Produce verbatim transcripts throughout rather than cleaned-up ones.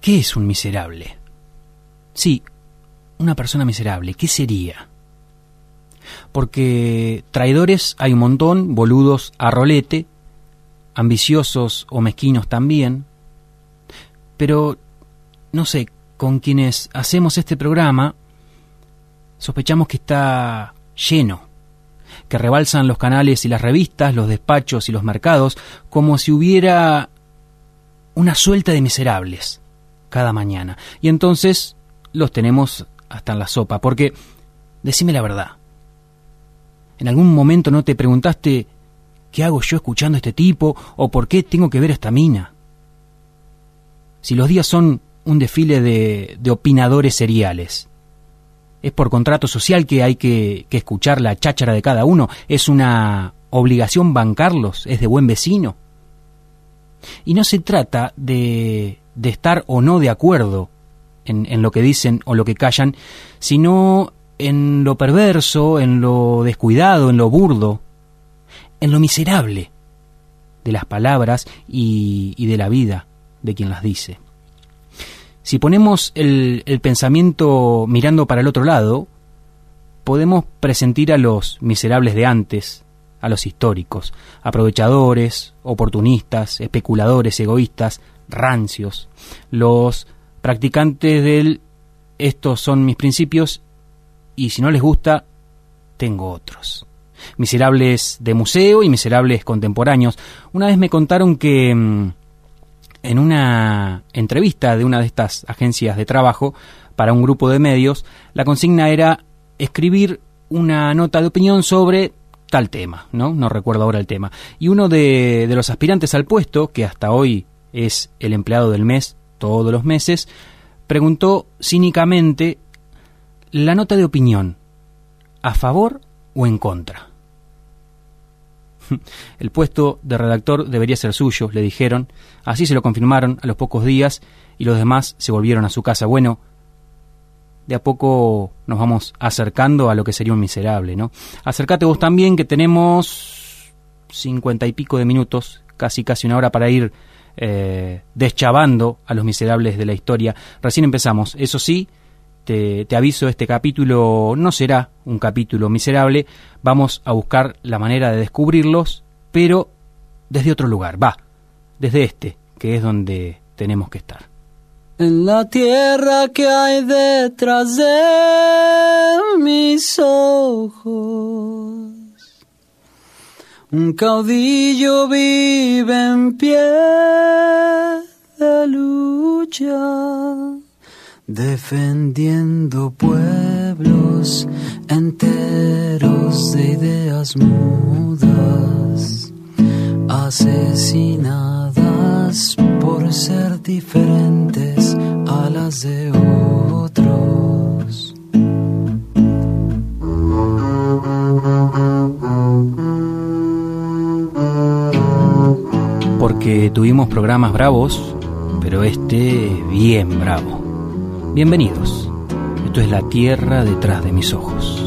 ¿Qué es un miserable? Sí, una persona miserable, ¿qué sería? Porque traidores hay un montón, boludos a rolete, ambiciosos o mezquinos también, pero, no sé, con quienes hacemos este programa, sospechamos que está lleno, que rebalsan los canales y las revistas, los despachos y los mercados, como si hubiera una suelta de miserables cada mañana. Y entonces los tenemos hasta en la sopa, porque, decime la verdad, ¿en algún momento no te preguntaste qué hago yo escuchando a este tipo o por qué tengo que ver a esta mina? Si los días son un desfile de, de opinadores seriales, ¿es por contrato social que hay que, que escuchar la cháchara de cada uno? ¿Es una obligación bancarlos? ¿Es de buen vecino? Y no se trata de, de estar o no de acuerdo en, en lo que dicen o lo que callan, sino en lo perverso, en lo descuidado, en lo burdo, en lo miserable de las palabras y, y de la vida de quien las dice. Si ponemos el, el pensamiento mirando para el otro lado, podemos presentir a los miserables de antes, a los históricos, aprovechadores, oportunistas, especuladores, egoístas, rancios, los practicantes del estos son mis principios y si no les gusta, tengo otros. Miserables de museo y miserables contemporáneos. Una vez me contaron que mmm, en una entrevista de una de estas agencias de trabajo para un grupo de medios, la consigna era escribir una nota de opinión sobre tal tema, ¿no? No recuerdo ahora el tema. Y uno de, de los aspirantes al puesto, que hasta hoy es el empleado del mes, todos los meses, preguntó cínicamente: ¿la nota de opinión a favor o en contra? El puesto de redactor debería ser suyo, le dijeron. Así se lo confirmaron a los pocos días y los demás se volvieron a su casa. Bueno, de a poco nos vamos acercando a lo que sería un miserable, ¿no? Acércate vos también, que tenemos cincuenta y pico de minutos, casi casi una hora para ir eh, deschavando a los miserables de la historia. Recién empezamos, eso sí. Te, te aviso, este capítulo no será un capítulo miserable, vamos a buscar la manera de descubrirlos, pero desde otro lugar, va, desde este, que es donde tenemos que estar. En la tierra que hay detrás de mis ojos, un caudillo vive en pie de lucha, defendiendo pueblos enteros de ideas mudas, asesinadas por ser diferentes a las de otros. Porque tuvimos programas bravos, pero este bien bravo. Bienvenidos, esto es la tierra detrás de mis ojos.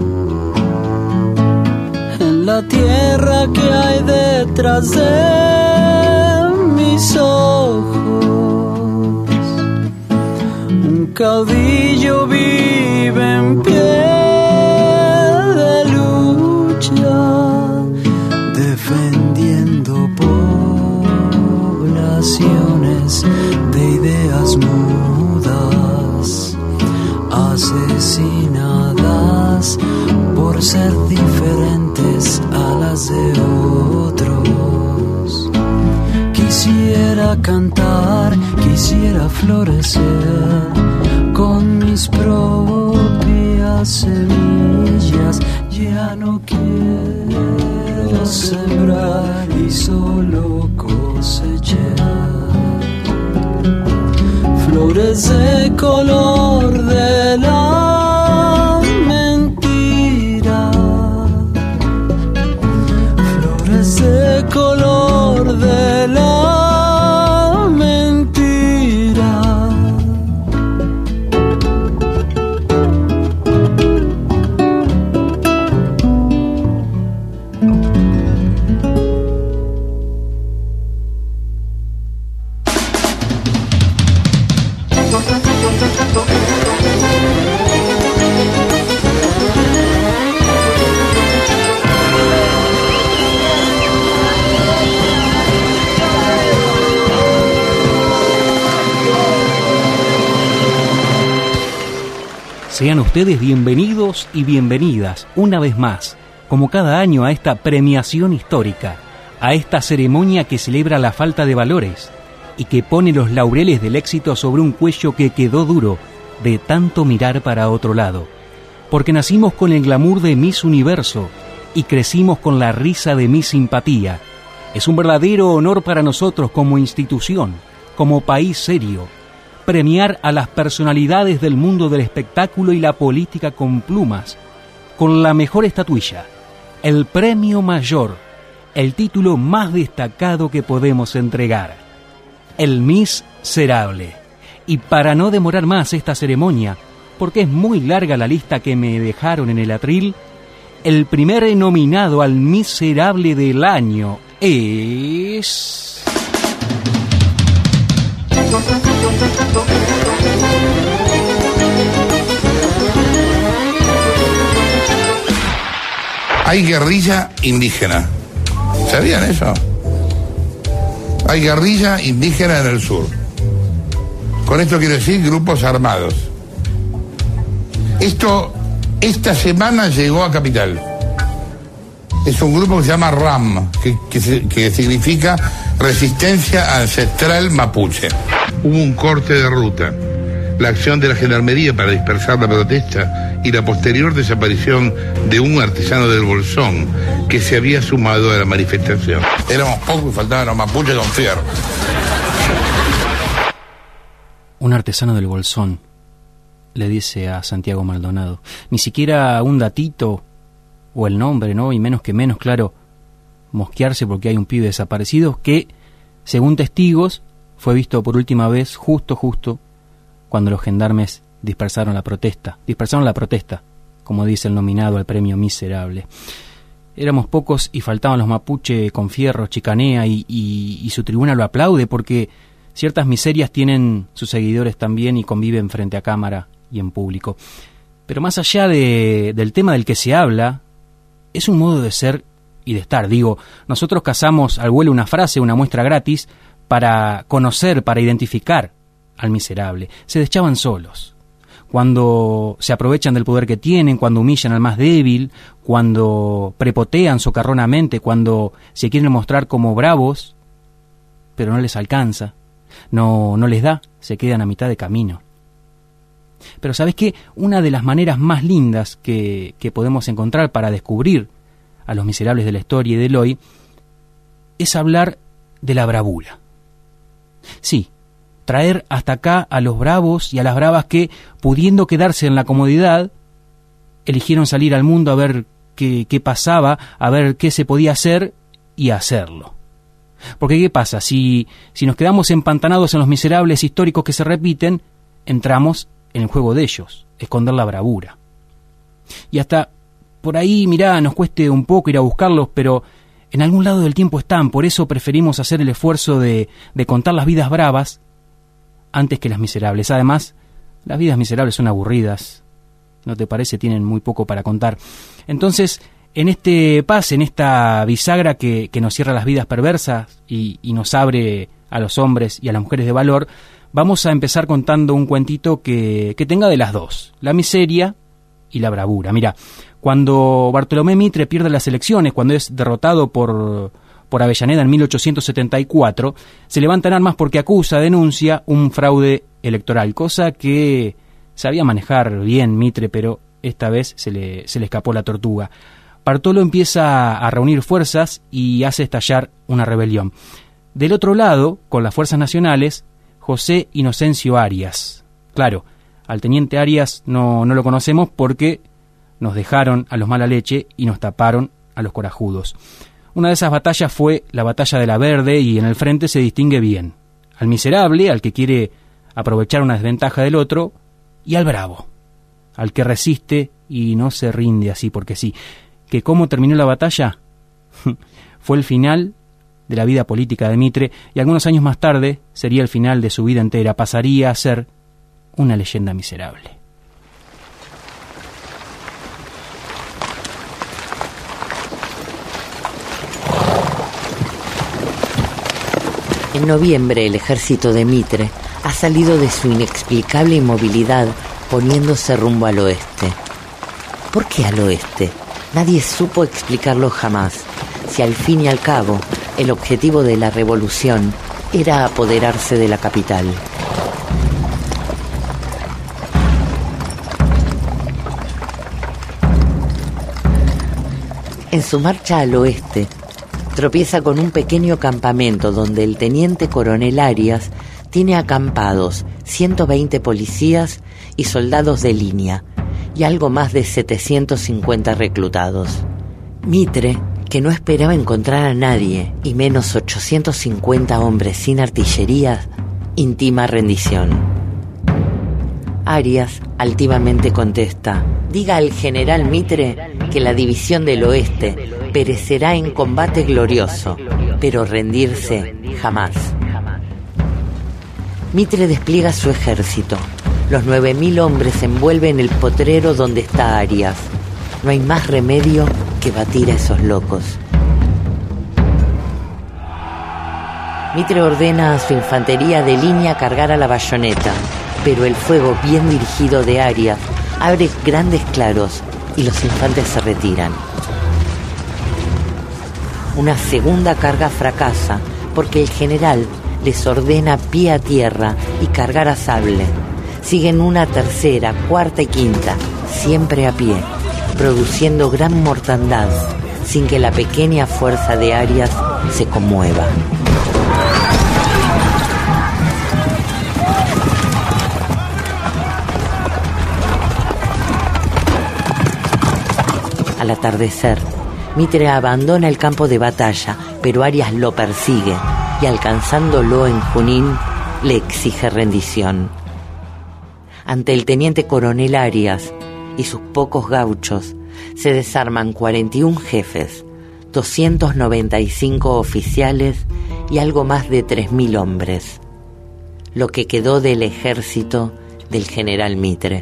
En la tierra que hay detrás de mis ojos, un caudillo vive en pie de lucha, defendiendo poblaciones de ideas mudas, asesinadas por ser diferentes a las de otros. Quisiera cantar, quisiera florecer con mis propias semillas. Ya no quiero sembrar y solo cosechar flores de color de la mentira, flores de color de la mentira. Sean ustedes bienvenidos y bienvenidas una vez más, como cada año, a esta premiación histórica, a esta ceremonia que celebra la falta de valores y que pone los laureles del éxito sobre un cuello que quedó duro de tanto mirar para otro lado. Porque nacimos con el glamour de Miss Universo y crecimos con la risa de Miss Simpatía. Es un verdadero honor para nosotros como institución, como país serio, premiar a las personalidades del mundo del espectáculo y la política con plumas, con la mejor estatuilla, el premio mayor, el título más destacado que podemos entregar, el Miss Serable. Y para no demorar más esta ceremonia, porque es muy larga la lista que me dejaron en el atril, el primer nominado al Miserable del año es... Hay guerrilla indígena. ¿Sabían eso? Hay guerrilla indígena en el sur. Con esto quiero decir grupos armados. Esto, esta semana llegó a Capital. Es un grupo que se llama RAM, que, que, que significa Resistencia Ancestral Mapuche. Hubo un corte de ruta, la acción de la Gendarmería para dispersar la protesta y la posterior desaparición de un artesano del Bolsón que se había sumado a la manifestación. Éramos pocos y faltaban los mapuches con fierro. Un artesano del Bolsón, le dice a Santiago Maldonado. Ni siquiera un datito o el nombre, ¿no? Y menos que menos, claro, mosquearse porque hay un pibe desaparecido que, según testigos, fue visto por última vez justo, justo, cuando los gendarmes dispersaron la protesta. Dispersaron la protesta, como dice el nominado al premio Miserable. Éramos pocos y faltaban los mapuche con fierro, chicanea, y, y, y su tribuna lo aplaude porque ciertas miserias tienen sus seguidores también y conviven frente a cámara y en público. Pero más allá de, del tema del que se habla, es un modo de ser y de estar. Digo, nosotros cazamos al vuelo una frase, una muestra gratis, para conocer, para identificar al miserable. Se deschaban solos. Cuando se aprovechan del poder que tienen, cuando humillan al más débil, cuando prepotean socarronamente, cuando se quieren mostrar como bravos, pero no les alcanza, no, no les da, se quedan a mitad de camino. Pero ¿sabes qué? Una de las maneras más lindas que, que podemos encontrar para descubrir a los miserables de la historia y del hoy es hablar de la bravura. Sí, traer hasta acá a los bravos y a las bravas que, pudiendo quedarse en la comodidad, eligieron salir al mundo a ver qué, qué pasaba, a ver qué se podía hacer y hacerlo. Porque ¿qué pasa? Si, si nos quedamos empantanados en los miserables históricos que se repiten, entramos en el juego de ellos, esconder la bravura. Y hasta por ahí, mirá, nos cueste un poco ir a buscarlos, pero en algún lado del tiempo están. Por eso preferimos hacer el esfuerzo de, de contar las vidas bravas antes que las miserables. Además, las vidas miserables son aburridas, ¿no te parece? Tienen muy poco para contar. Entonces, en este pase, en esta bisagra que, que nos cierra las vidas perversas y, y nos abre a los hombres y a las mujeres de valor, vamos a empezar contando un cuentito que, que tenga de las dos, la miseria y la bravura. Mira, cuando Bartolomé Mitre pierde las elecciones, cuando es derrotado por, por Avellaneda en mil ochocientos setenta y cuatro, se levantan armas porque acusa, denuncia un fraude electoral, cosa que sabía manejar bien Mitre, pero esta vez se le, se le escapó la tortuga. Bartolo empieza a reunir fuerzas y hace estallar una rebelión. Del otro lado, con las fuerzas nacionales, José Inocencio Arias. Claro, al teniente Arias no, no lo conocemos porque nos dejaron a los mala leche y nos taparon a los corajudos. Una de esas batallas fue la batalla de la Verde y en el frente se distingue bien al miserable, al que quiere aprovechar una desventaja del otro, y al bravo, al que resiste y no se rinde así porque sí. ¿Que cómo terminó la batalla? Fue el final de la vida política de Mitre y algunos años más tarde sería el final de su vida entera. Pasaría a ser una leyenda miserable. En noviembre el ejército de Mitre ha salido de su inexplicable inmovilidad poniéndose rumbo al oeste. ¿Por qué al oeste? Nadie supo explicarlo jamás, si al fin y al cabo el objetivo de la revolución era apoderarse de la capital. En su marcha al oeste, tropieza con un pequeño campamento donde el teniente coronel Arias tiene acampados ciento veinte policías y soldados de línea y algo más de setecientos cincuenta reclutados. Mitre, que no esperaba encontrar a nadie y menos ochocientos cincuenta hombres sin artillería, intima rendición. Arias altivamente contesta: diga al general Mitre que la división del oeste perecerá en combate glorioso, pero rendirse jamás. Mitre despliega su ejército. Los nueve mil hombres envuelven el potrero donde está Arias. No hay más remedio que batir a esos locos. Mitre ordena a su infantería de línea cargar a la bayoneta, pero el fuego bien dirigido de Arias abre grandes claros y los infantes se retiran. Una segunda carga fracasa porque el general les ordena pie a tierra y cargar a sable. Siguen una tercera, cuarta y quinta, siempre a pie, produciendo gran mortandad sin que la pequeña fuerza de Arias se conmueva. Al atardecer, Mitre abandona el campo de batalla, pero Arias lo persigue y, alcanzándolo en Junín, le exige rendición. Ante el teniente coronel Arias y sus pocos gauchos, se desarman cuarenta y un jefes, doscientos noventa y cinco oficiales y algo más de tres mil hombres, lo que quedó del ejército del general Mitre.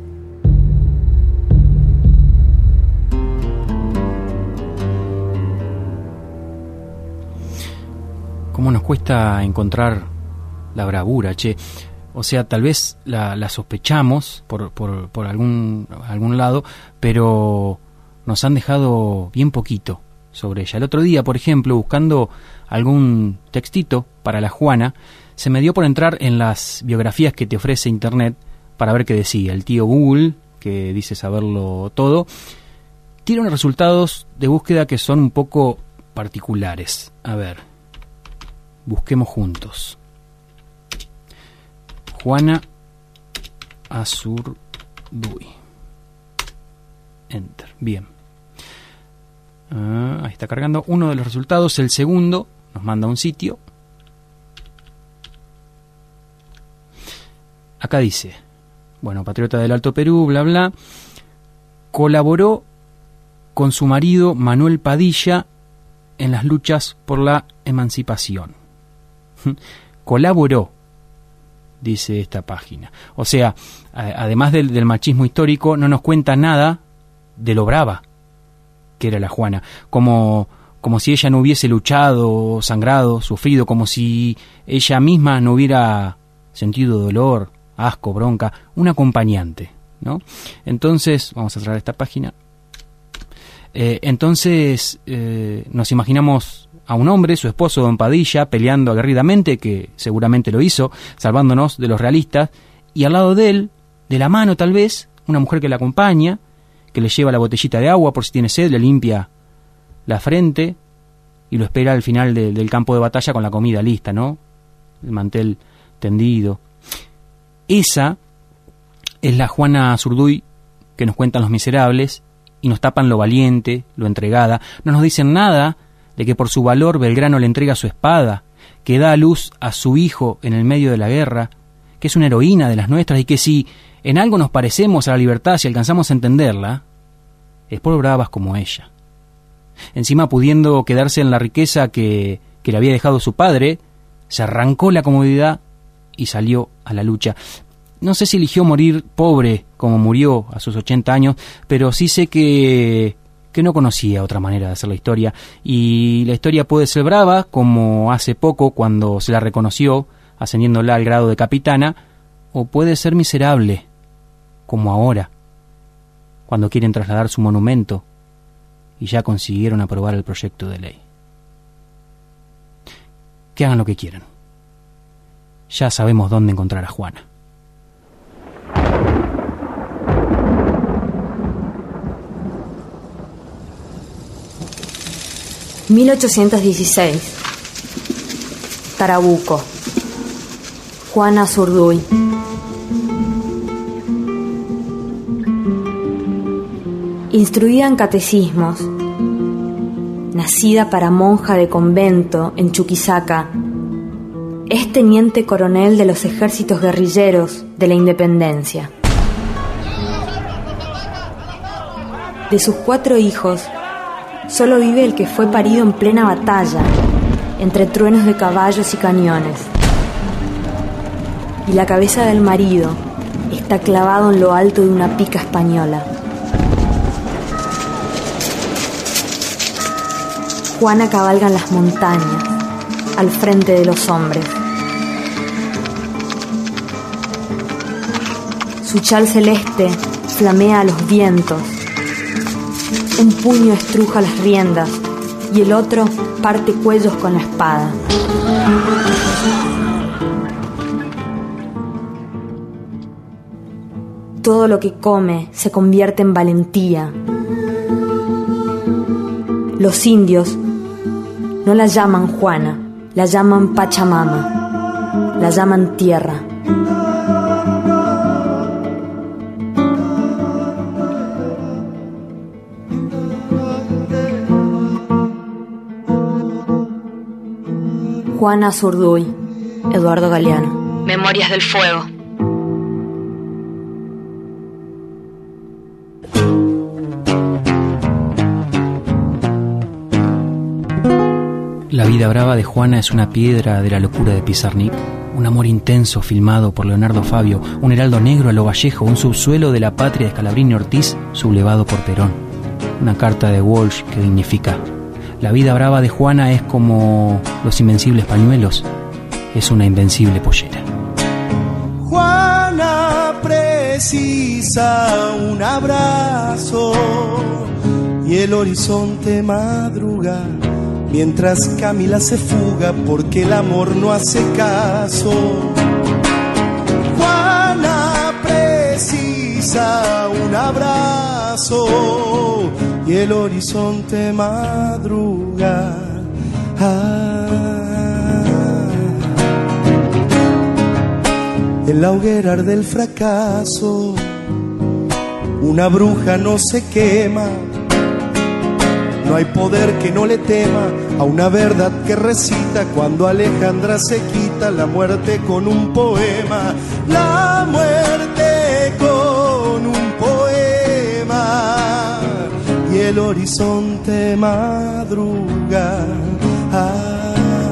¿Cómo nos cuesta encontrar la bravura, che? O sea, tal vez la, la sospechamos por, por, por algún, algún lado, pero nos han dejado bien poquito sobre ella. El otro día, por ejemplo, buscando algún textito para la Juana, se me dio por entrar en las biografías que te ofrece Internet para ver qué decía. El tío Google, que dice saberlo todo, tiene unos resultados de búsqueda que son un poco particulares. A ver, busquemos juntos. Juana Azurduy. Enter. Bien. Ah, ahí está cargando uno de los resultados. El segundo nos manda a un sitio. Acá dice, bueno, patriota del Alto Perú, bla, bla. Colaboró con su marido Manuel Padilla en las luchas por la emancipación. Colaboró, dice esta página. O sea, a, además del, del machismo histórico, no nos cuenta nada de lo brava que era la Juana. Como, como si ella no hubiese luchado, sangrado, sufrido, como si ella misma no hubiera sentido dolor, asco, bronca. Un acompañante, ¿no? Entonces, vamos a cerrar esta página. Eh, entonces, eh, nos imaginamos a un hombre, su esposo don Padilla, peleando aguerridamente, que seguramente lo hizo, salvándonos de los realistas, y al lado de él, de la mano tal vez, una mujer que le acompaña, que le lleva la botellita de agua por si tiene sed, le limpia la frente y lo espera al final de, del campo de batalla con la comida lista, ¿no? El mantel tendido. Esa es la Juana Azurduy que nos cuentan Los Miserables y nos tapan lo valiente, lo entregada. No nos dicen nada de que por su valor Belgrano le entrega su espada, que da a luz a su hijo en el medio de la guerra, que es una heroína de las nuestras y que si en algo nos parecemos a la libertad, si alcanzamos a entenderla, es por bravas como ella. Encima, pudiendo quedarse en la riqueza que, que le había dejado su padre, se arrancó la comodidad y salió a la lucha. No sé si eligió morir pobre como murió a sus ochenta años, pero sí sé que, que no conocía otra manera de hacer la historia. Y la historia puede ser brava, como hace poco cuando se la reconoció, ascendiéndola al grado de capitana, o puede ser miserable, como ahora, cuando quieren trasladar su monumento y ya consiguieron aprobar el proyecto de ley. Que hagan lo que quieran. Ya sabemos dónde encontrar a Juana. mil ochocientos dieciséis. Tarabuco. Juana Azurduy. Instruida en catecismos, nacida para monja de convento en Chuquisaca, es teniente coronel de los ejércitos guerrilleros de la Independencia. De sus cuatro hijos, solo vive el que fue parido en plena batalla, entre truenos de caballos y cañones. Y la cabeza del marido está clavado en lo alto de una pica española. Juana cabalga en las montañas, al frente de los hombres. Su chal celeste flamea a los vientos. Un puño estruja las riendas y el otro parte cuellos con la espada. Todo lo que come se convierte en valentía. Los indios no la llaman Juana, la llaman Pachamama, la llaman tierra. Juana Azurduy, Eduardo Galeano. Memorias del Fuego. La vida brava de Juana es una piedra de la locura de Pizarnik, un amor intenso filmado por Leonardo Fabio, un heraldo negro a lo Vallejo, un subsuelo de la patria de Scalabrini Ortiz sublevado por Perón, una carta de Walsh que dignifica. La vida brava de Juana es como los invencibles pañuelos, es una invencible pollera. Juana precisa un abrazo y el horizonte madruga, mientras Camila se fuga porque el amor no hace caso. Juana precisa un abrazo y el horizonte madruga. Ah. En la hoguera del fracaso, una bruja no se quema. No hay poder que no le tema a una verdad que recita cuando Alejandra se quita la muerte con un poema. La muerte con un poema y el horizonte madruga. Ah.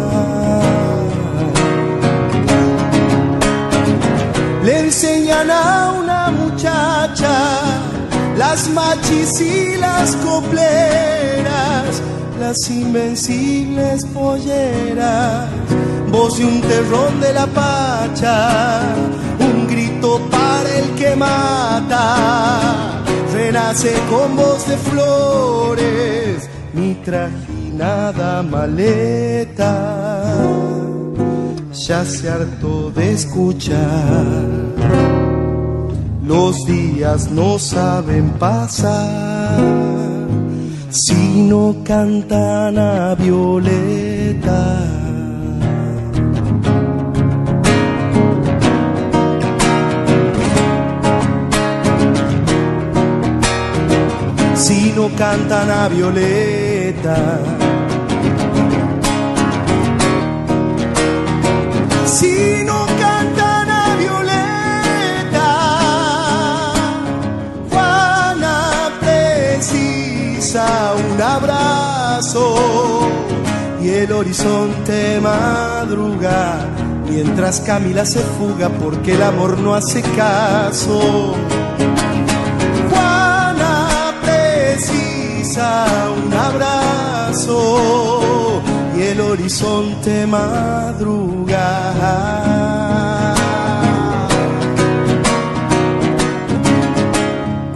Le enseñan a una muchacha las machis y las copleras, las invencibles polleras, voz de un terrón de la pacha, un grito para el que mata, renace con voz de flores, mi trajinada maleta, ya se hartó de escuchar. Los días no saben pasar si no cantan a Violeta. Si no cantan a Violeta. Si no cantan a Violeta. Un abrazo y el horizonte madruga, mientras Camila se fuga porque el amor no hace caso. Juana precisa un abrazo y el horizonte madruga.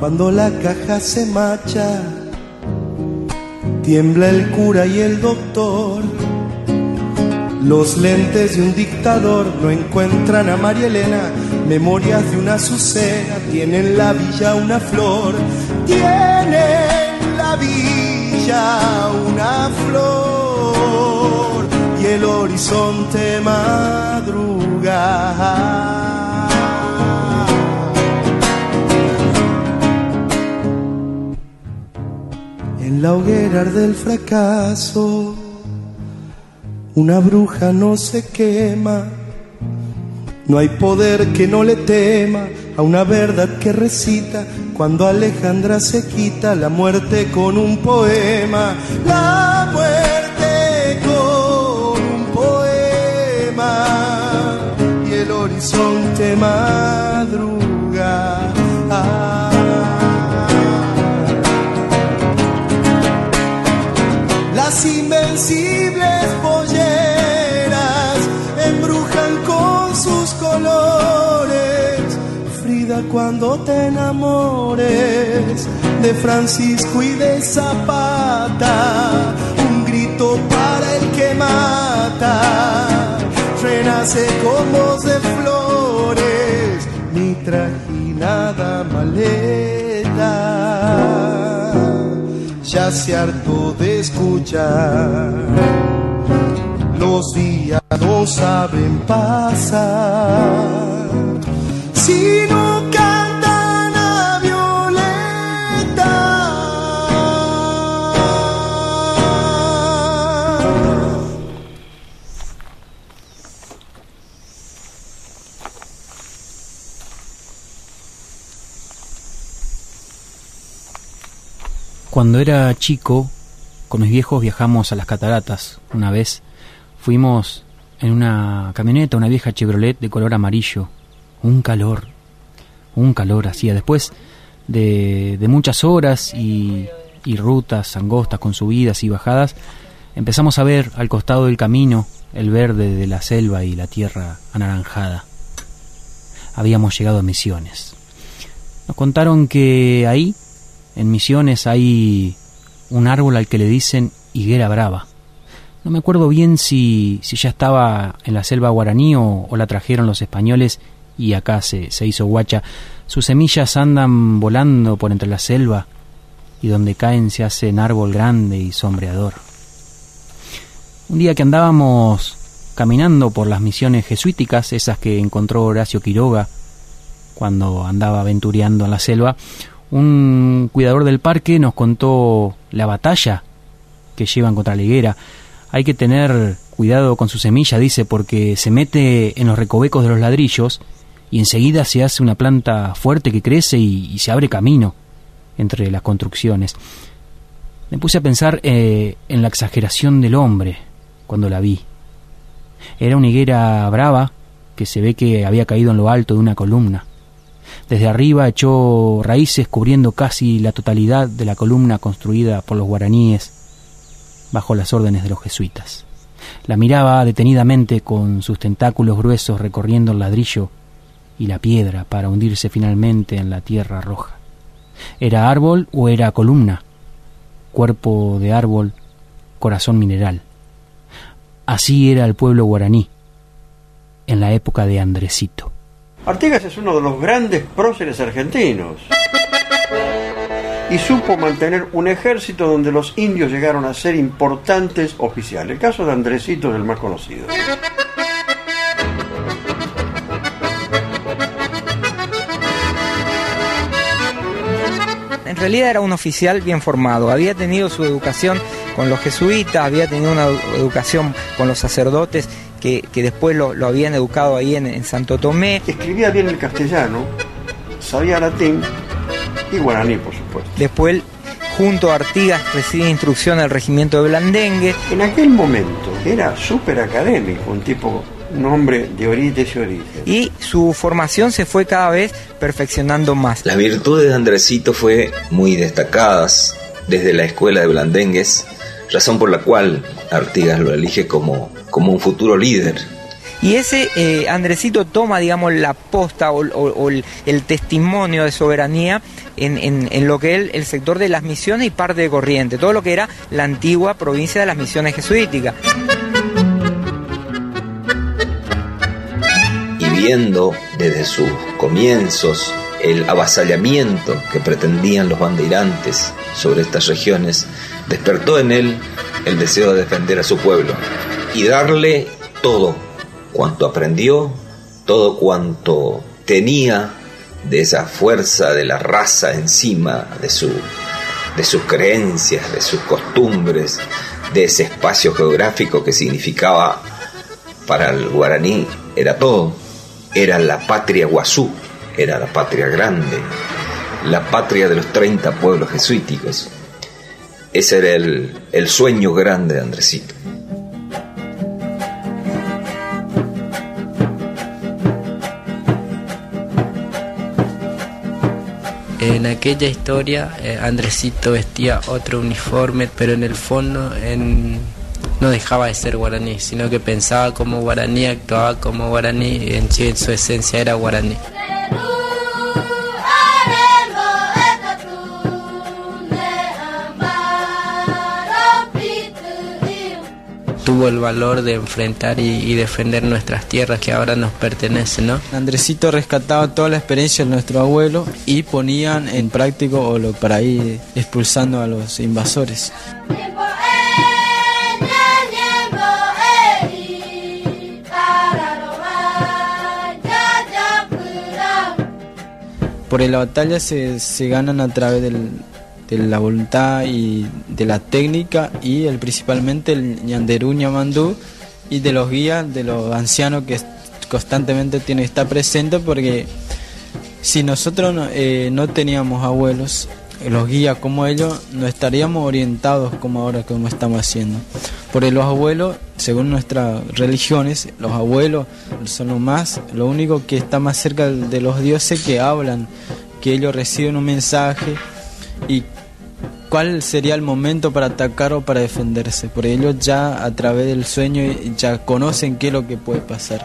Cuando la caja se marcha, tiembla el cura y el doctor. Los lentes de un dictador no encuentran a María Elena. Memorias de una azucena, tienen la villa una flor. Tienen la villa una flor y el horizonte madruga. En la hoguera del fracaso, una bruja no se quema. No hay poder que no le tema a una verdad que recita cuando Alejandra se quita la muerte con un poema. La muerte con un poema y el horizonte madruga. Ah. Las invencibles polleras embrujan con sus colores. Frida, cuando te enamores de Francisco y de Zapata, un grito para el que mata renace con voz de flores, mi trajinada maleta ya se hartó de escuchar. Los días no saben pasar si no cantan a Violeta. Cuando era chico, con mis viejos viajamos a las cataratas. Una vez fuimos en una camioneta, una vieja Chevrolet de color amarillo. Un calor, un calor hacía. Después de, de muchas horas y, y rutas angostas con subidas y bajadas, empezamos a ver al costado del camino el verde de la selva y la tierra anaranjada. Habíamos llegado a Misiones. Nos contaron que ahí, en Misiones, hay un árbol al que le dicen higuera brava. No me acuerdo bien si, si ya estaba en la selva guaraní o, o la trajeron los españoles y acá se, se hizo guacha. Sus semillas andan volando por entre la selva y donde caen se hacen árbol grande y sombreador. Un día que andábamos caminando por las misiones jesuíticas, esas que encontró Horacio Quiroga cuando andaba aventureando en la selva, un cuidador del parque nos contó la batalla que llevan contra la higuera. Hay que tener cuidado con su semilla, dice, porque se mete en los recovecos de los ladrillos y enseguida se hace una planta fuerte que crece y, y se abre camino entre las construcciones. Me puse a pensar eh, en la exageración del hombre cuando la vi. Era una higuera brava que se ve que había caído en lo alto de una columna. Desde arriba echó raíces cubriendo casi la totalidad de la columna construida por los guaraníes bajo las órdenes de los jesuitas. La miraba detenidamente con sus tentáculos gruesos recorriendo el ladrillo y la piedra para hundirse finalmente en la tierra roja. ¿Era árbol o era columna? Cuerpo de árbol, corazón mineral. Así era el pueblo guaraní en la época de Andresito. Artigas es uno de los grandes próceres argentinos y supo mantener un ejército donde los indios llegaron a ser importantes oficiales. El caso de Andresito es el más conocido. En realidad era un oficial bien formado, había tenido su educación con los jesuitas, había tenido una educación con los sacerdotes que, que después lo, lo habían educado ahí en, en Santo Tomé. Escribía bien el castellano, sabía latín y guaraní, por supuesto. Después, junto a Artigas, recibe instrucción del regimiento de Blandengue. En aquel momento era súper académico, un tipo, un hombre de orites y origen. Y su formación se fue cada vez perfeccionando más. Las virtudes de Andresito fue muy destacadas desde la escuela de Blandengues, razón por la cual Artigas lo elige como, como un futuro líder. Y ese eh, Andresito toma, digamos, la posta o, o, o el, el testimonio de soberanía en, en, en lo que es el sector de las misiones y parte de Corrientes, todo lo que era la antigua provincia de las misiones jesuíticas. Y viendo desde sus comienzos el avasallamiento que pretendían los bandeirantes sobre estas regiones, despertó en él el deseo de defender a su pueblo y darle todo cuanto aprendió, todo cuanto tenía de esa fuerza de la raza encima de, su, de sus creencias, de sus costumbres, de ese espacio geográfico que significaba para el guaraní, era todo, era la patria Guazú, era la patria grande, la patria de los treinta pueblos jesuíticos. Ese era el, el sueño grande de Andresito. En aquella historia, eh, Andresito vestía otro uniforme, pero en el fondo en, no dejaba de ser guaraní, sino que pensaba como guaraní, actuaba como guaraní, en sí, en su esencia era guaraní. Tuvo el valor de enfrentar y, y defender nuestras tierras que ahora nos pertenecen, ¿no? Andresito rescataba toda la experiencia de nuestro abuelo y ponían en práctica o lo, para ir expulsando a los invasores. Por la batalla se, se ganan a través del, de la voluntad y de la técnica y el, principalmente el ñanderú, ñamandú y de los guías, de los ancianos que constantemente tienen que estar presentes, porque si nosotros no, eh, no teníamos abuelos, los guías como ellos, no estaríamos orientados como ahora como estamos haciendo. Porque los abuelos, según nuestras religiones, los abuelos son lo más, lo único que está más cerca de los dioses, que hablan, que ellos reciben un mensaje y cuál sería el momento para atacar o para defenderse. Porque ellos ya a través del sueño ya conocen qué es lo que puede pasar.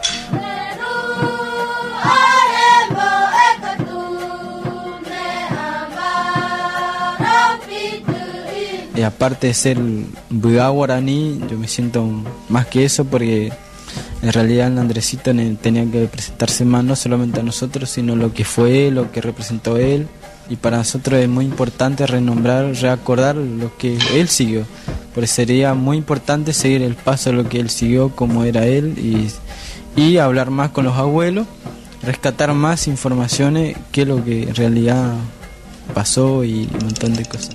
Y aparte de ser Buga guaraní, yo me siento más que eso, porque en realidad el Andresito tenía que presentarse más, no solamente a nosotros, sino lo que fue él, lo que representó él. Y para nosotros es muy importante renombrar, recordar lo que él siguió, porque sería muy importante seguir el paso de lo que él siguió, como era él, y, y hablar más con los abuelos, rescatar más informaciones, qué es lo que en realidad pasó y un montón de cosas.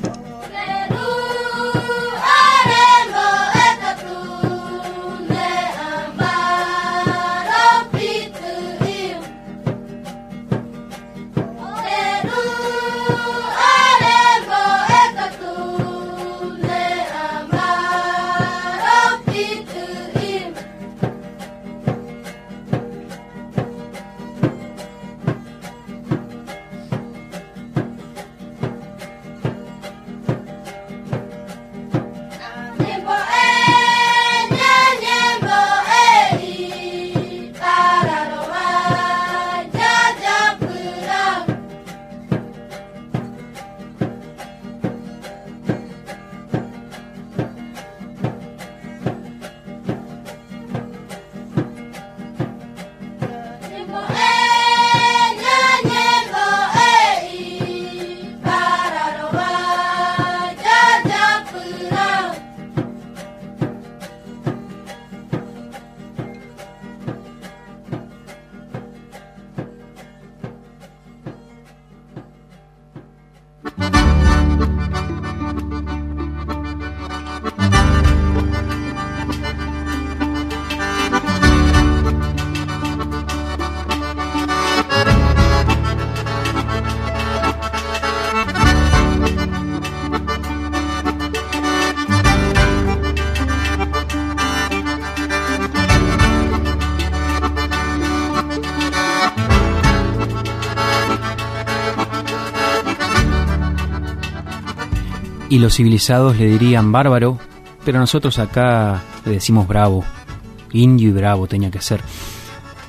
Y los civilizados le dirían bárbaro, pero nosotros acá le decimos bravo. Indio y bravo tenía que ser.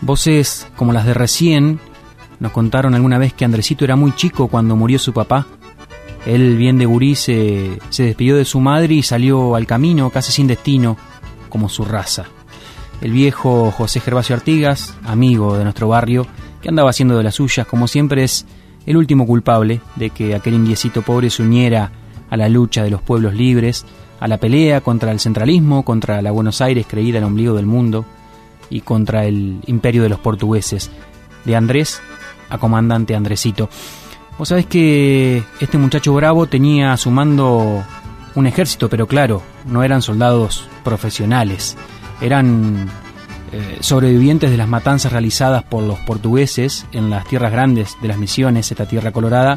Voces como las de recién nos contaron alguna vez que Andresito era muy chico cuando murió su papá. Él, bien de gurí, se, se despidió de su madre y salió al camino casi sin destino, como su raza. El viejo José Gervasio Artigas, amigo de nuestro barrio, que andaba haciendo de las suyas, como siempre, es el último culpable de que aquel indiecito pobre se uniera a la lucha de los pueblos libres, a la pelea contra el centralismo, contra la Buenos Aires creída el ombligo del mundo y contra el imperio de los portugueses, de Andrés a comandante Andresito. Vos sabés que este muchacho bravo tenía a su mando un ejército, pero claro, no eran soldados profesionales, eran eh, sobrevivientes de las matanzas realizadas por los portugueses en las tierras grandes de las Misiones, esta tierra colorada,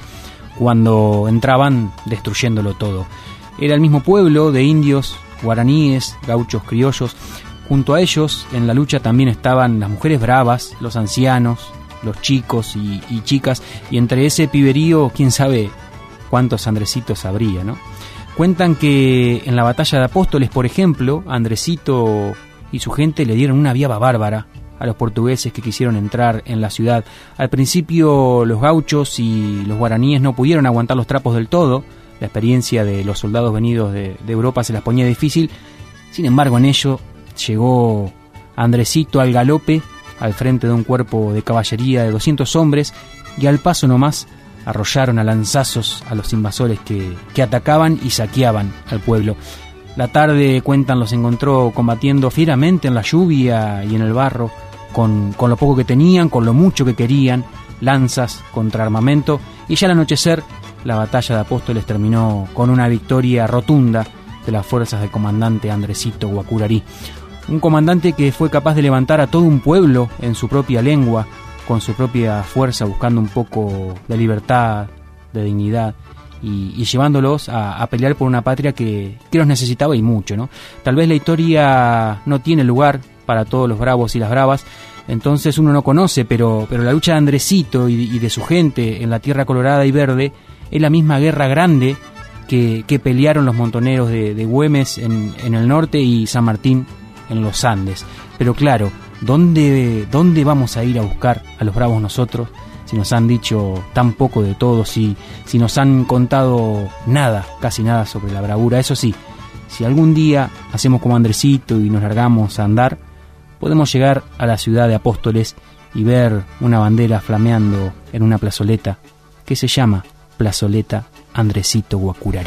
cuando entraban destruyéndolo todo. Era el mismo pueblo de indios, guaraníes, gauchos, criollos. Junto a ellos, en la lucha también estaban las mujeres bravas, los ancianos, los chicos y, y chicas, y entre ese piberío, quién sabe cuántos Andresitos habría, ¿no? Cuentan que en la batalla de Apóstoles, por ejemplo, Andresito y su gente le dieron una viaba bárbara a los portugueses que quisieron entrar en la ciudad. Al principio los gauchos y los guaraníes no pudieron aguantar los trapos del todo, la experiencia de los soldados venidos de, de Europa se las ponía difícil. Sin embargo, en ello llegó Andresito al galope, al frente de un cuerpo de caballería de doscientos hombres, y al paso nomás arrollaron a lanzazos a los invasores que, que atacaban y saqueaban al pueblo. La tarde, cuentan, los encontró combatiendo fieramente en la lluvia y en el barro, con, con lo poco que tenían, con lo mucho que querían, lanzas contra armamento, y ya al anochecer la batalla de Apóstoles terminó con una victoria rotunda de las fuerzas del comandante Andresito Guacurarí. Un comandante que fue capaz de levantar a todo un pueblo en su propia lengua, con su propia fuerza, buscando un poco de libertad, de dignidad, y, y llevándolos a, a pelear por una patria que, que los necesitaba y mucho, ¿no? Tal vez la historia no tiene lugar para todos los bravos y las bravas, entonces uno no conoce, pero, pero la lucha de Andresito y, y de su gente en la tierra colorada y verde es la misma guerra grande que, que pelearon los montoneros de, de Güemes en, en el norte y San Martín en los Andes. Pero claro, ¿dónde, ¿dónde vamos a ir a buscar a los bravos nosotros si nos han dicho tan poco de todo, si, si nos han contado nada, casi nada sobre la bravura? Eso sí, si algún día hacemos como Andresito y nos largamos a andar, podemos llegar a la ciudad de Apóstoles y ver una bandera flameando en una plazoleta que se llama Plazoleta Andresito Guacurarí.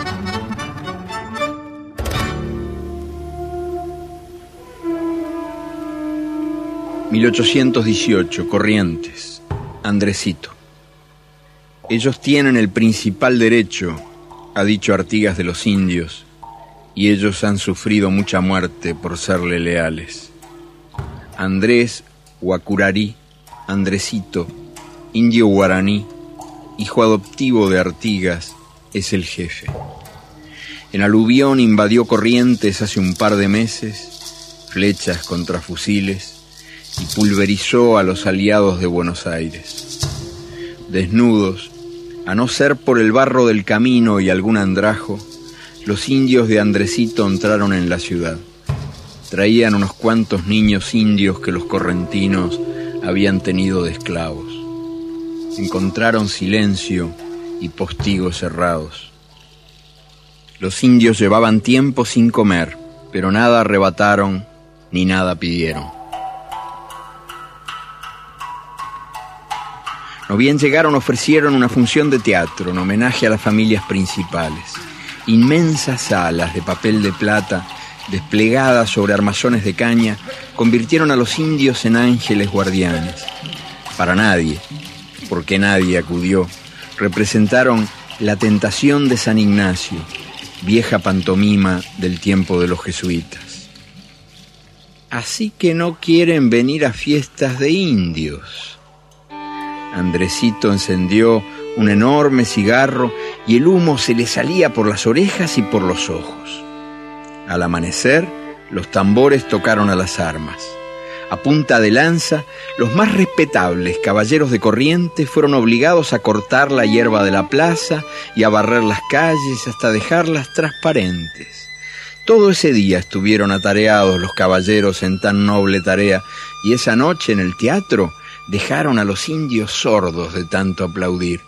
mil ochocientos dieciocho, Corrientes, Andresito. Ellos tienen el principal derecho, ha dicho Artigas de los indios, y ellos han sufrido mucha muerte por serle leales. Andrés Guacurarí, Andresito, indio guaraní, hijo adoptivo de Artigas, es el jefe. En aluvión invadió Corrientes hace un par de meses, flechas contra fusiles, y pulverizó a los aliados de Buenos Aires. Desnudos, a no ser por el barro del camino y algún andrajo, los indios de Andresito entraron en la ciudad. Traían unos cuantos niños indios que los correntinos habían tenido de esclavos. Encontraron silencio y postigos cerrados. Los indios llevaban tiempo sin comer, pero nada arrebataron ni nada pidieron. No bien llegaron, ofrecieron una función de teatro en homenaje a las familias principales. Inmensas salas de papel de plata, desplegadas sobre armazones de caña, convirtieron a los indios en ángeles guardianes. Para nadie, porque nadie acudió, representaron La Tentación de San Ignacio, vieja pantomima del tiempo de los jesuitas. Así que no quieren venir a fiestas de indios. Andresito encendió un enorme cigarro y el humo se le salía por las orejas y por los ojos. Al amanecer, los tambores tocaron a las armas. A punta de lanza, los más respetables caballeros de Corrientes fueron obligados a cortar la hierba de la plaza y a barrer las calles hasta dejarlas transparentes. Todo ese día estuvieron atareados los caballeros en tan noble tarea y esa noche en el teatro dejaron a los indios sordos de tanto aplaudir.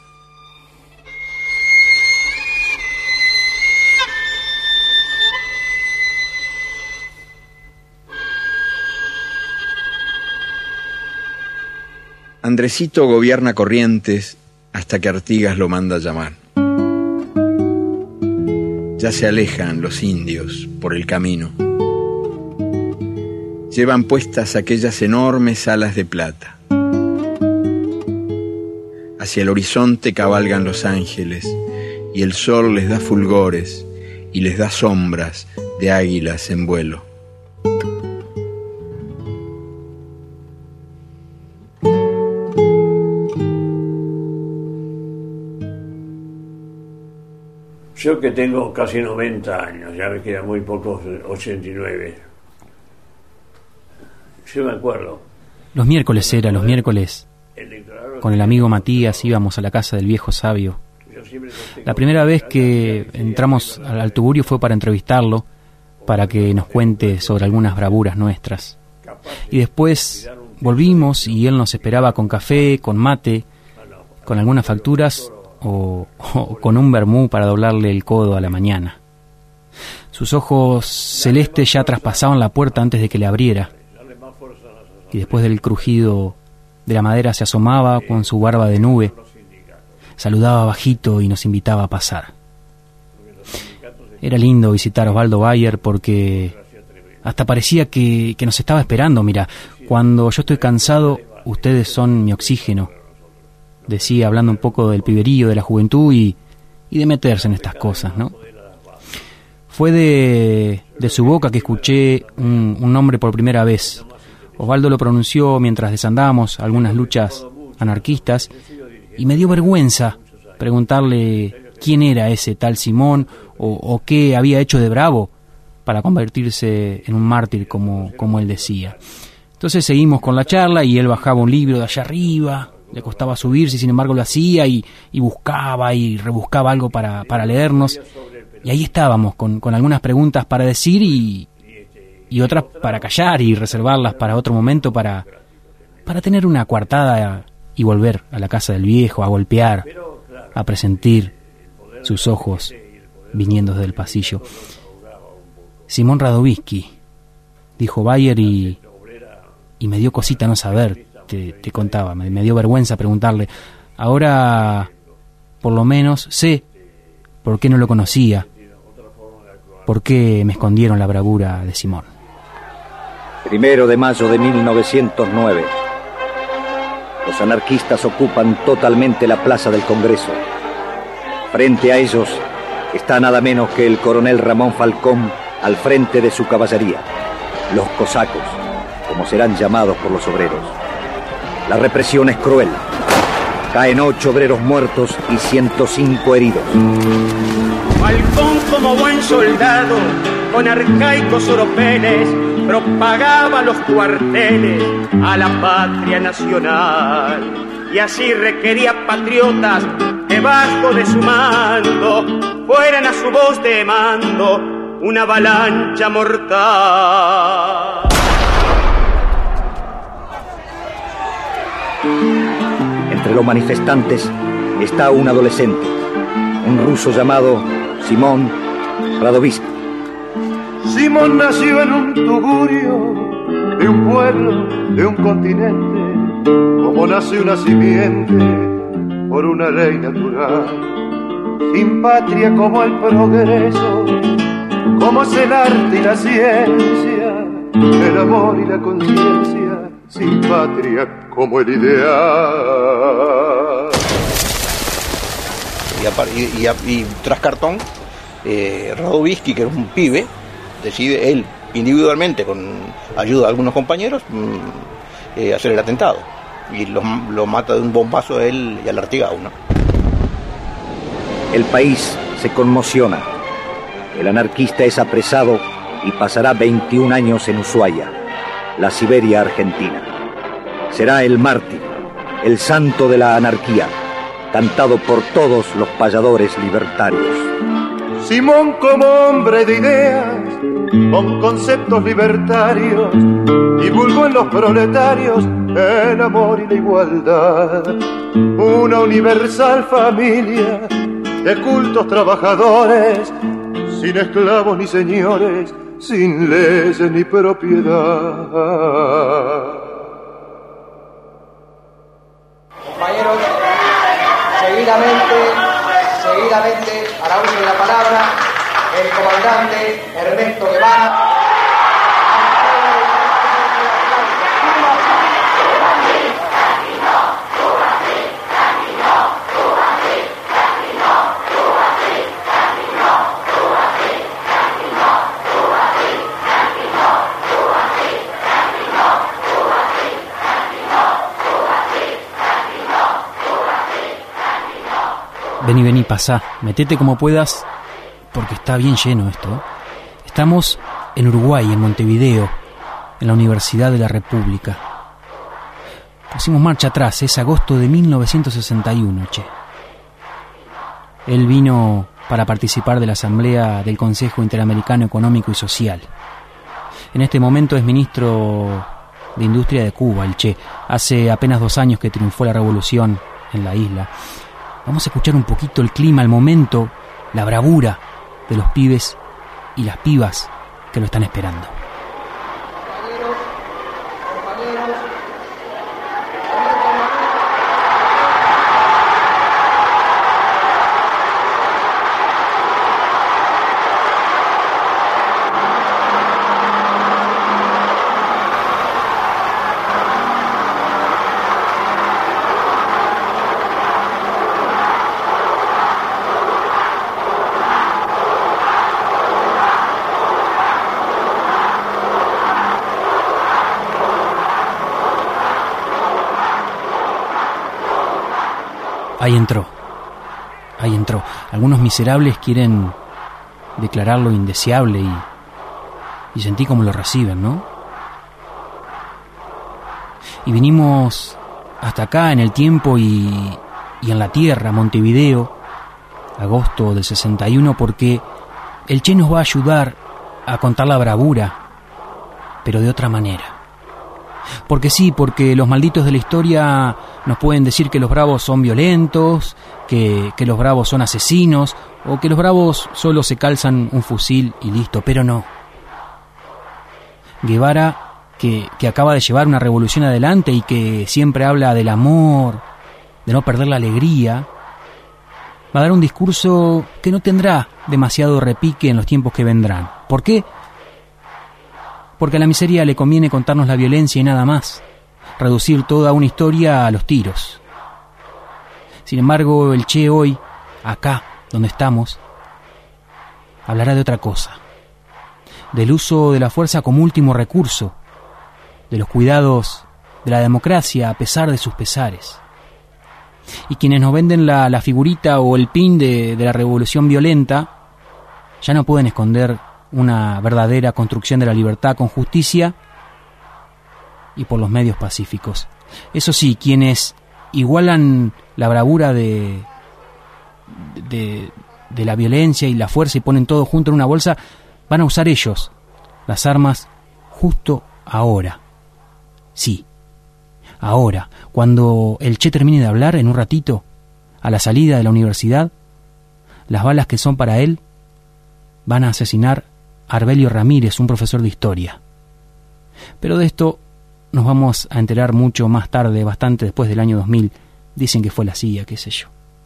Andresito gobierna Corrientes hasta que Artigas lo manda a llamar. Ya se alejan los indios por el camino. Llevan puestas aquellas enormes alas de plata. Hacia el horizonte cabalgan los ángeles, y el sol les da fulgores y les da sombras de águilas en vuelo. Yo que tengo casi noventa años, ya me quedan muy pocos, ochenta y nueve. Yo me acuerdo. Los miércoles era, los miércoles. Con el amigo Matías íbamos a la casa del viejo sabio. La primera vez que entramos al tugurio fue para entrevistarlo, para que nos cuente sobre algunas bravuras nuestras. Y después volvimos y él nos esperaba con café, con mate, con algunas facturas o, o con un vermú para doblarle el codo a la mañana. Sus ojos celestes ya traspasaban la puerta antes de que le abriera. Y después del crujido de la madera se asomaba con su barba de nube, saludaba bajito y nos invitaba a pasar. Era lindo visitar a Osvaldo Bayer porque hasta parecía que, que nos estaba esperando. Mira, cuando yo estoy cansado, ustedes son mi oxígeno, decía, hablando un poco del piberío, de la juventud y, y de meterse en estas cosas, ¿no? Fue de, de su boca que escuché un, un nombre por primera vez. Osvaldo lo pronunció mientras desandábamos algunas luchas anarquistas y me dio vergüenza preguntarle quién era ese tal Simón o, o qué había hecho de bravo para convertirse en un mártir, como, como él decía. Entonces seguimos con la charla y él bajaba un libro de allá arriba, le costaba subirse y sin embargo lo hacía y, y buscaba y rebuscaba algo para, para leernos. Y ahí estábamos con, con algunas preguntas para decir y, y otras para callar y reservarlas para otro momento para, para tener una coartada y volver a la casa del viejo, a golpear, a presentir sus ojos viniendo desde el pasillo. Simón Radovisky, dijo Bayer y, y me dio cosita no saber, te, te contaba, me, me dio vergüenza preguntarle. Ahora, por lo menos, sé por qué no lo conocía, por qué me escondieron la bravura de Simón. Primero de mayo de mil novecientos nueve. Los anarquistas ocupan totalmente la plaza del Congreso. Frente a ellos está nada menos que el coronel Ramón Falcón al frente de su caballería, los cosacos, como serán llamados por los obreros. La represión es cruel. Caen ocho obreros muertos y ciento cinco heridos. Falcón, como buen soldado, con arcaicos oropeles, propagaba los cuarteles a la patria nacional. Y así requería patriotas debajo de su mando fueran a su voz de mando una avalancha mortal. Entre los manifestantes está un adolescente, un ruso llamado Simón Radovisky. Simón nació en un tugurio de un pueblo, de un continente, como nace una simiente por una ley natural. Sin patria como el progreso, como es el arte y la ciencia, el amor y la conciencia, sin patria como el ideal. Y, a, y, y, y tras cartón, eh, Radovisky, que era un pibe, decide él individualmente, con ayuda de algunos compañeros, mmm, eh, hacer el atentado. Y lo, lo mata de un bombazo a él y al Artigau, ¿no? El país se conmociona. El anarquista es apresado y pasará veintiún años en Ushuaia, la Siberia argentina. Será el mártir, el santo de la anarquía, cantado por todos los payadores libertarios. Simón, como hombre de ideas, con conceptos libertarios, divulgó en los proletarios el amor y la igualdad, una universal familia de cultos trabajadores, sin esclavos ni señores, sin leyes ni propiedad. Compañeros, seguidamente, seguidamente hará uso de la palabra el comandante Ernesto Guevara. Vení, vení, pasá, metete como puedas, porque está bien lleno esto, ¿eh? Estamos en Uruguay, en Montevideo, en la Universidad de la República. Pusimos marcha atrás, es agosto de mil novecientos sesenta y uno, che. Él vino para participar de la asamblea del Consejo Interamericano Económico y Social. En este momento es ministro de Industria de Cuba, el Che. Hace apenas dos años que triunfó la revolución en la isla. Vamos a escuchar un poquito el clima, el momento, la bravura de los pibes y las pibas que lo están esperando. Ahí entró, ahí entró. Algunos miserables quieren declararlo indeseable y, y sentí cómo lo reciben, ¿no? Y vinimos hasta acá en el tiempo y, y en la tierra, Montevideo, agosto del sesenta y uno, porque el Che nos va a ayudar a contar la bravura, pero de otra manera. Porque sí, porque los malditos de la historia nos pueden decir que los bravos son violentos, que, que los bravos son asesinos, o que los bravos solo se calzan un fusil y listo, pero no. Guevara, que, que acaba de llevar una revolución adelante y que siempre habla del amor, de no perder la alegría, va a dar un discurso que no tendrá demasiado repique en los tiempos que vendrán. ¿Por qué? Porque a la miseria le conviene contarnos la violencia y nada más, reducir toda una historia a los tiros. Sin embargo, el Che hoy, acá donde estamos, hablará de otra cosa, del uso de la fuerza como último recurso, de los cuidados de la democracia a pesar de sus pesares. Y quienes nos venden la, la figurita o el pin de, de la revolución violenta ya no pueden esconder una verdadera construcción de la libertad con justicia y por los medios pacíficos. Eso sí, quienes igualan la bravura de, de, de la violencia y la fuerza y ponen todo junto en una bolsa, van a usar ellos las armas justo ahora. Sí, ahora, cuando el Che termine de hablar en un ratito, a la salida de la universidad, las balas que son para él van a asesinar a Arbelio Ramírez, un profesor de historia. Pero de esto nos vamos a enterar mucho más tarde, bastante después del año dos mil. Dicen que fue la C I A, qué sé yo.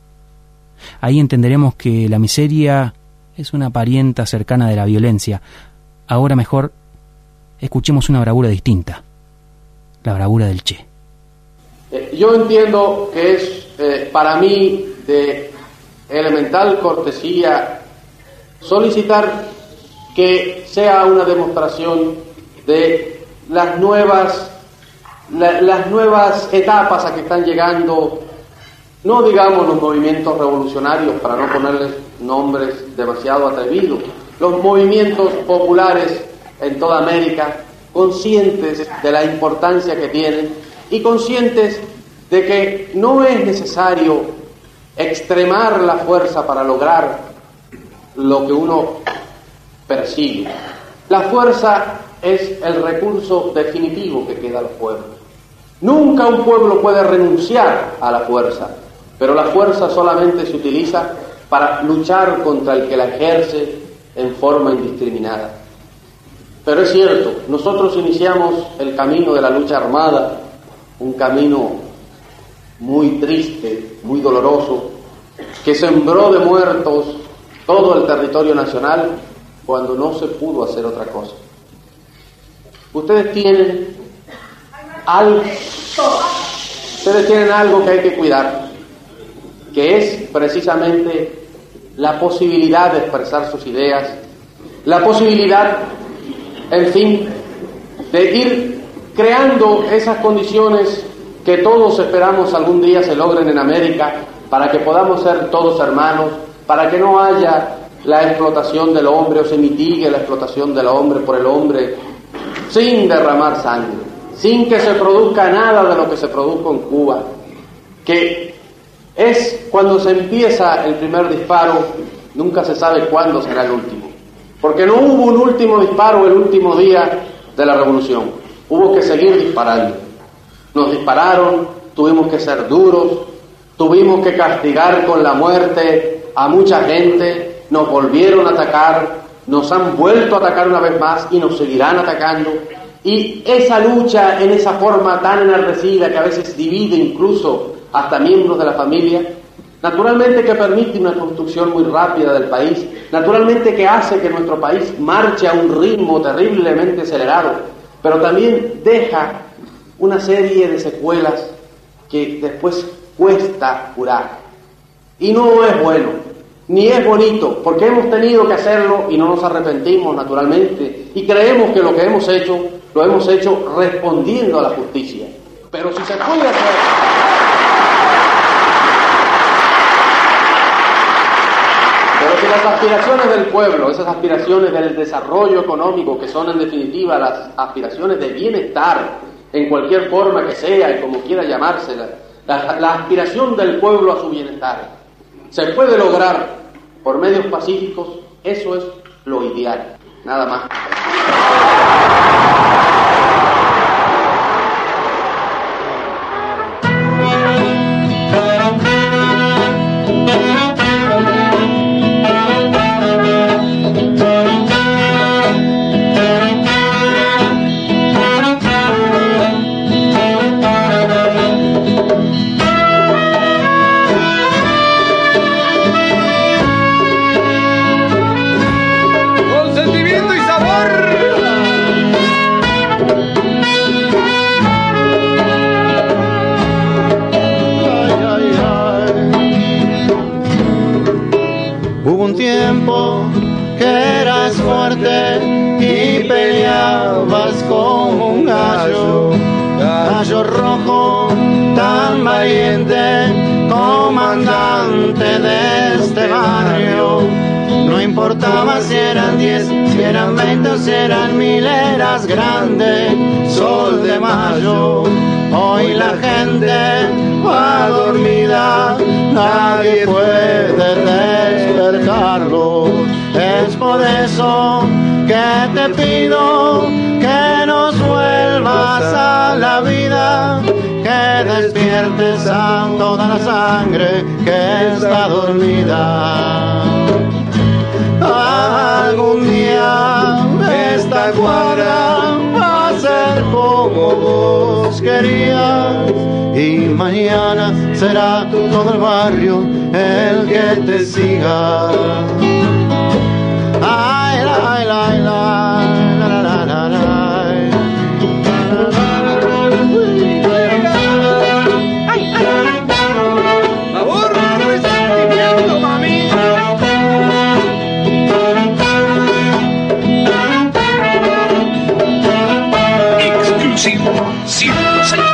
Ahí entenderemos que la miseria es una parienta cercana de la violencia. Ahora mejor escuchemos una bravura distinta, la bravura del Che. Eh, yo entiendo que es eh, para mí de elemental cortesía solicitar que sea una demostración de las nuevas la, las nuevas etapas a que están llegando, no digamos los movimientos revolucionarios, para no ponerles nombres demasiado atrevidos, los movimientos populares en toda América, conscientes de la importancia que tienen y conscientes de que no es necesario extremar la fuerza para lograr lo que uno persigue. La fuerza es el recurso definitivo que queda al pueblo. Nunca un pueblo puede renunciar a la fuerza, pero la fuerza solamente se utiliza para luchar contra el que la ejerce en forma indiscriminada. Pero es cierto, nosotros iniciamos el camino de la lucha armada, un camino muy triste, muy doloroso, que sembró de muertos todo el territorio nacional cuando no se pudo hacer otra cosa. Ustedes tienen algo, ustedes tienen algo que hay que cuidar, que es precisamente la posibilidad de expresar sus ideas, la posibilidad, en fin, de ir creando esas condiciones que todos esperamos algún día se logren en América, para que podamos ser todos hermanos, para que no haya la explotación del hombre o se mitigue la explotación del hombre por el hombre sin derramar sangre, sin que se produzca nada de lo que se produjo en Cuba, que es cuando se empieza el primer disparo, nunca se sabe cuándo será el último, porque no hubo un último disparo el último día de la revolución, hubo que seguir disparando. Nos dispararon, tuvimos que ser duros, tuvimos que castigar con la muerte a mucha gente, nos volvieron a atacar, nos han vuelto a atacar una vez más y nos seguirán atacando. Y esa lucha en esa forma tan enardecida que a veces divide incluso hasta miembros de la familia, naturalmente que permite una construcción muy rápida del país, naturalmente que hace que nuestro país marche a un ritmo terriblemente acelerado, pero también deja una serie de secuelas que después cuesta curar. Y no es bueno, ni es bonito, porque hemos tenido que hacerlo y no nos arrepentimos naturalmente, y creemos que lo que hemos hecho, lo hemos hecho respondiendo a la justicia. Pero si se puede hacer... Pero si las aspiraciones del pueblo, esas aspiraciones del desarrollo económico, que son en definitiva las aspiraciones de bienestar, en cualquier forma que sea y como quiera llamársela, la, la aspiración del pueblo a su bienestar, se puede lograr por medios pacíficos, eso es lo ideal, nada más. Y peleabas como un gallo, gallo rojo, tan valiente, comandante de este barrio. No importaba si eran diez, si eran veinte o si eran mil, eras grande, sol de mayo. Hoy la gente va dormida, nadie puede despertarlo. Es por eso que te pido que nos vuelvas a la vida, que despiertes a toda la sangre que está dormida. Algún día esta cuadra va a ser como vos querías, y mañana será todo el barrio el que te siga. Ay, ay, ay, ay, la, la, la, la. ciento seis.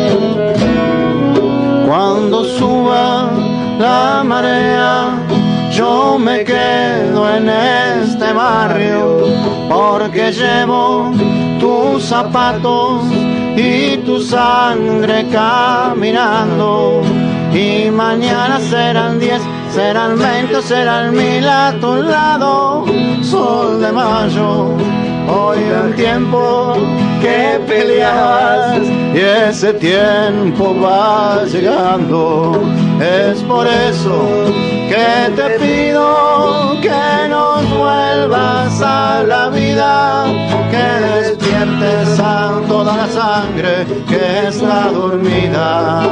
Cuando suba la marea, yo me quedo en este barrio porque llevo tus zapatos y tu sangre caminando. Y mañana serán diez, serán veinte, serán mil a tu lado. Sol de mayo, hoy el tiempo que peleabas y ese tiempo va llegando. Es por eso que te pido que nos vuelvas a la vida, que despiertes a toda la sangre que está dormida.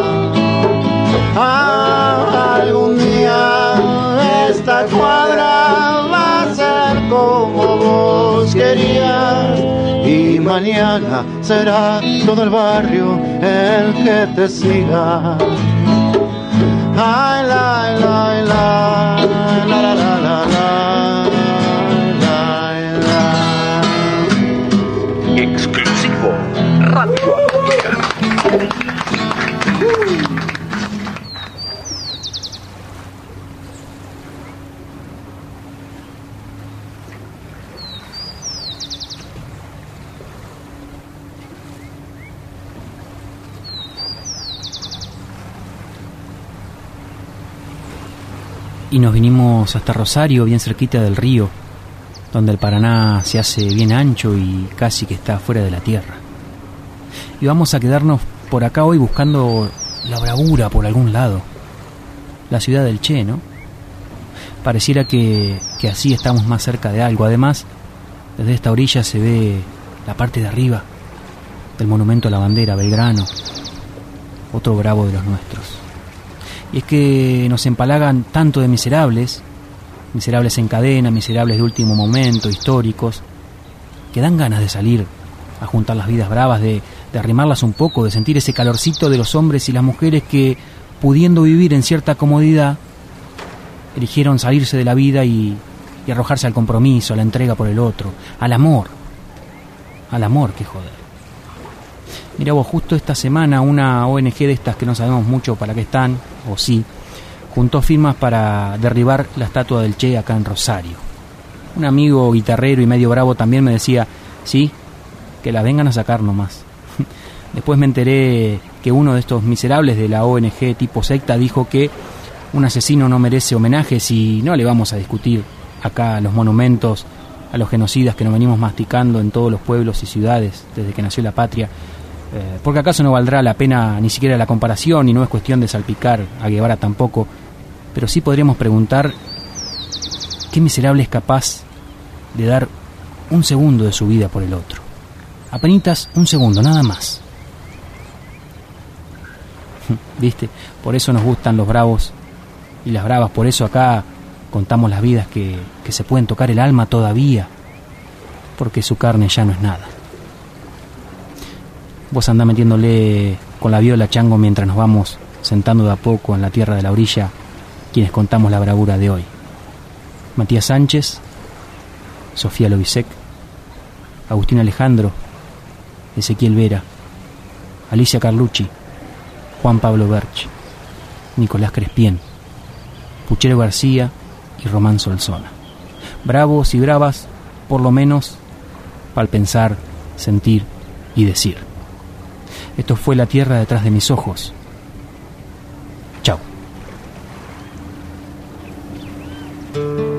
Ah, algún día esta cuadra va a ser como vos querías y mañana será todo el barrio el que te siga. Ay, la, la, la, la, la, la, la, la. Exclusivo Radio Atómica. Y nos vinimos hasta Rosario, bien cerquita del río, donde el Paraná se hace bien ancho y casi que está fuera de la tierra. Y vamos a quedarnos por acá hoy buscando la bravura por algún lado. La ciudad del Che, ¿no? Pareciera que, que así estamos más cerca de algo. Además, desde esta orilla se ve la parte de arriba del monumento a la bandera, Belgrano, otro bravo de los nuestros. Y es que nos empalagan tanto de miserables, miserables en cadena, miserables de último momento, históricos, que dan ganas de salir a juntar las vidas bravas, de, de arrimarlas un poco, de sentir ese calorcito de los hombres y las mujeres que, pudiendo vivir en cierta comodidad, eligieron salirse de la vida y, y arrojarse al compromiso, a la entrega por el otro, al amor, al amor, que joder. Mira vos, justo esta semana una O N G de estas que no sabemos mucho para qué están, o sí, juntó firmas para derribar la estatua del Che acá en Rosario. Un amigo guitarrero y medio bravo también me decía, sí, que la vengan a sacar nomás. Después me enteré que uno de estos miserables de la O N G tipo secta dijo que un asesino no merece homenajes y no le vamos a discutir acá los monumentos a los genocidas que nos venimos masticando en todos los pueblos y ciudades desde que nació la patria. Eh, porque acaso no valdrá la pena ni siquiera la comparación y no es cuestión de salpicar a Guevara tampoco, pero sí podríamos preguntar qué miserable es capaz de dar un segundo de su vida por el otro. Apenitas un segundo, nada más. ¿Viste? Por eso nos gustan los bravos y las bravas, por eso acá contamos las vidas que, que se pueden tocar el alma todavía, porque su carne ya no es nada. Vos andá metiéndole con la viola, chango, mientras nos vamos sentando de a poco en la tierra de la orilla, quienes contamos la bravura de hoy. Matías Sánchez, Sofía Lobisek, Agustín Alejandro, Ezequiel Vera, Alicia Carlucci, Juan Pablo Berch, Nicolás Crespien, Puchero García y Román Solsona. Bravos y bravas, por lo menos, para pensar, sentir y decir. Esto fue La Tierra detrás de mis ojos. Chao.